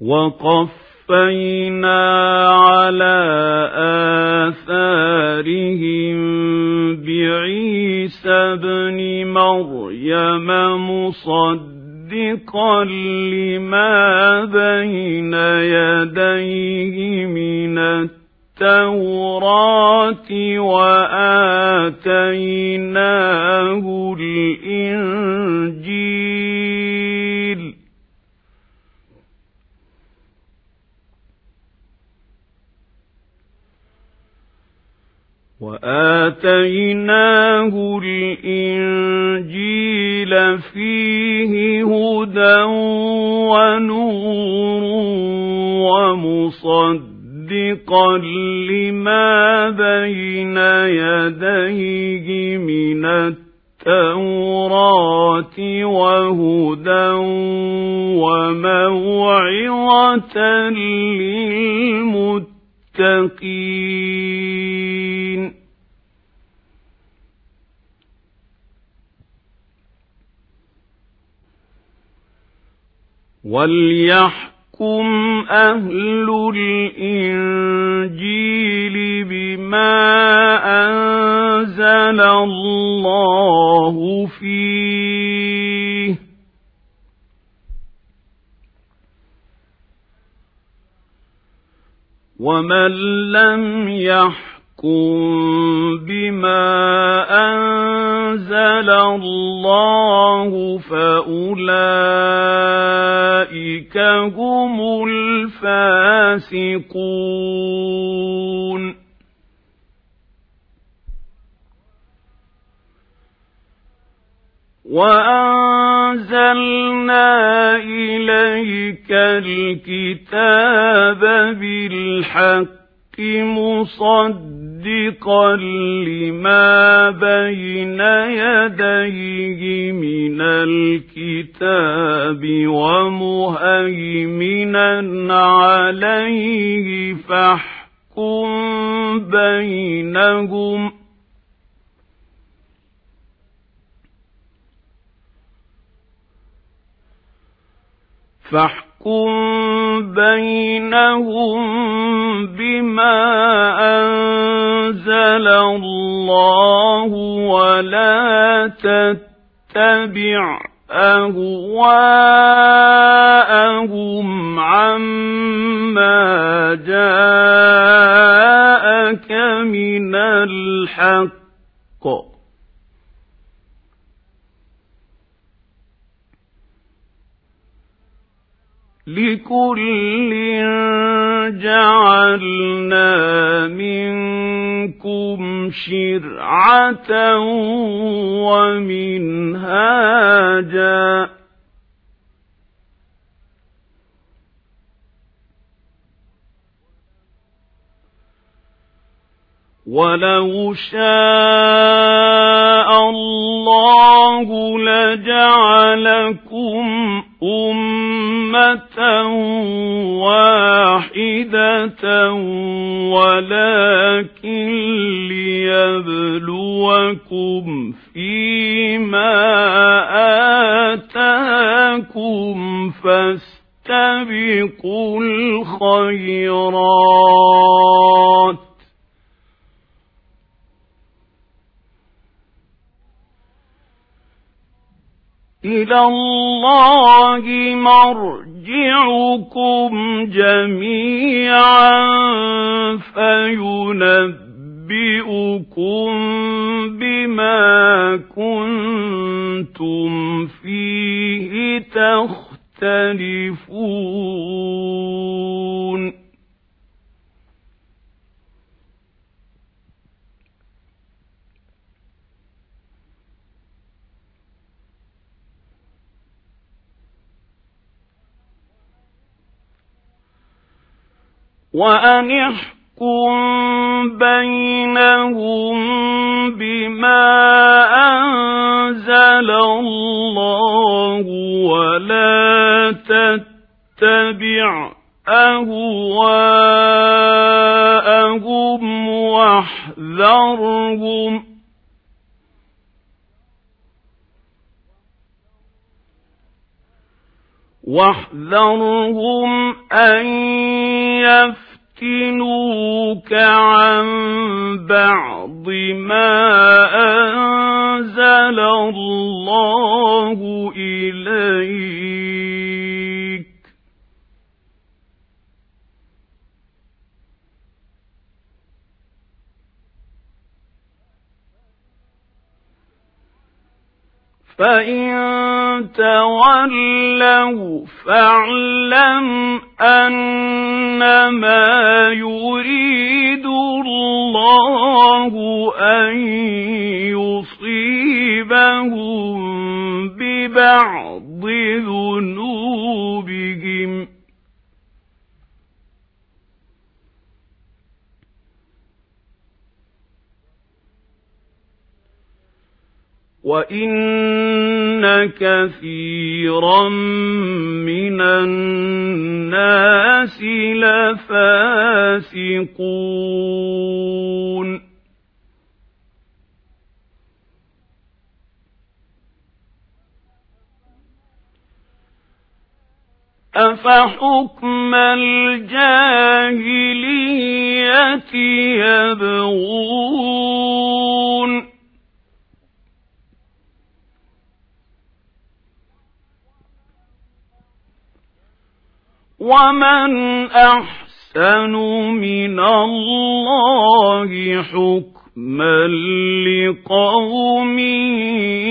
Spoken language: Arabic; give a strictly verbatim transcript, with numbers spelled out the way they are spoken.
وقفينا على آثارهم بعيسى ابن مريم مصدقا لما بين يديه من التوراة وآتيناه الإنجيل وآتيناه الإنجيل فيه هدى ونور ومصدقا لما بين يديه من التوراة وهدى وموعظة للمتقين. وليحكم أهل الإنجيل بما أنزل الله فيه ومن لم يحكم بما أنزل الله فأولئك هم الفاسقون. وأنزلنا إليك الكتاب بالحق مصدقا لما بين يديه من الكتاب ومهيمنا عليه فاحكم بينهم فاحكم بينهم بما أنزل الله ولا تتبع أهواءهم عما جاءك من الحق لكل جعلنا منكم شرعة ومنهاجا ولو شاء الله لجعلكم أمة واحدة ولكن ليبلوكم فيما آتاكم فاستبقوا الخيرات إلى الله مرجعكم جميعا فينبئكم بما كنتم فيه تختلفون. وأن احكم بينهم بما أنزل الله ولا تتبع أهواءهم واحذرهم واحذرهم أن يفتنوك عن بعض ما أنزل الله إليك فإن تولوا فاعلم أنما يريد الله أن يصيبهم ببعض ذنوبهم وَإِنَّ كَثِيرًا مِنَ النَّاسِ لَفَاسِقُونَ أَفَحُكْمَ الْجَاهِلِيَّةِ يَبْغُونَ وَمَنْ أَحْسَنُ مِنَ اللَّهِ حُكْمًا لِقَوْمٍ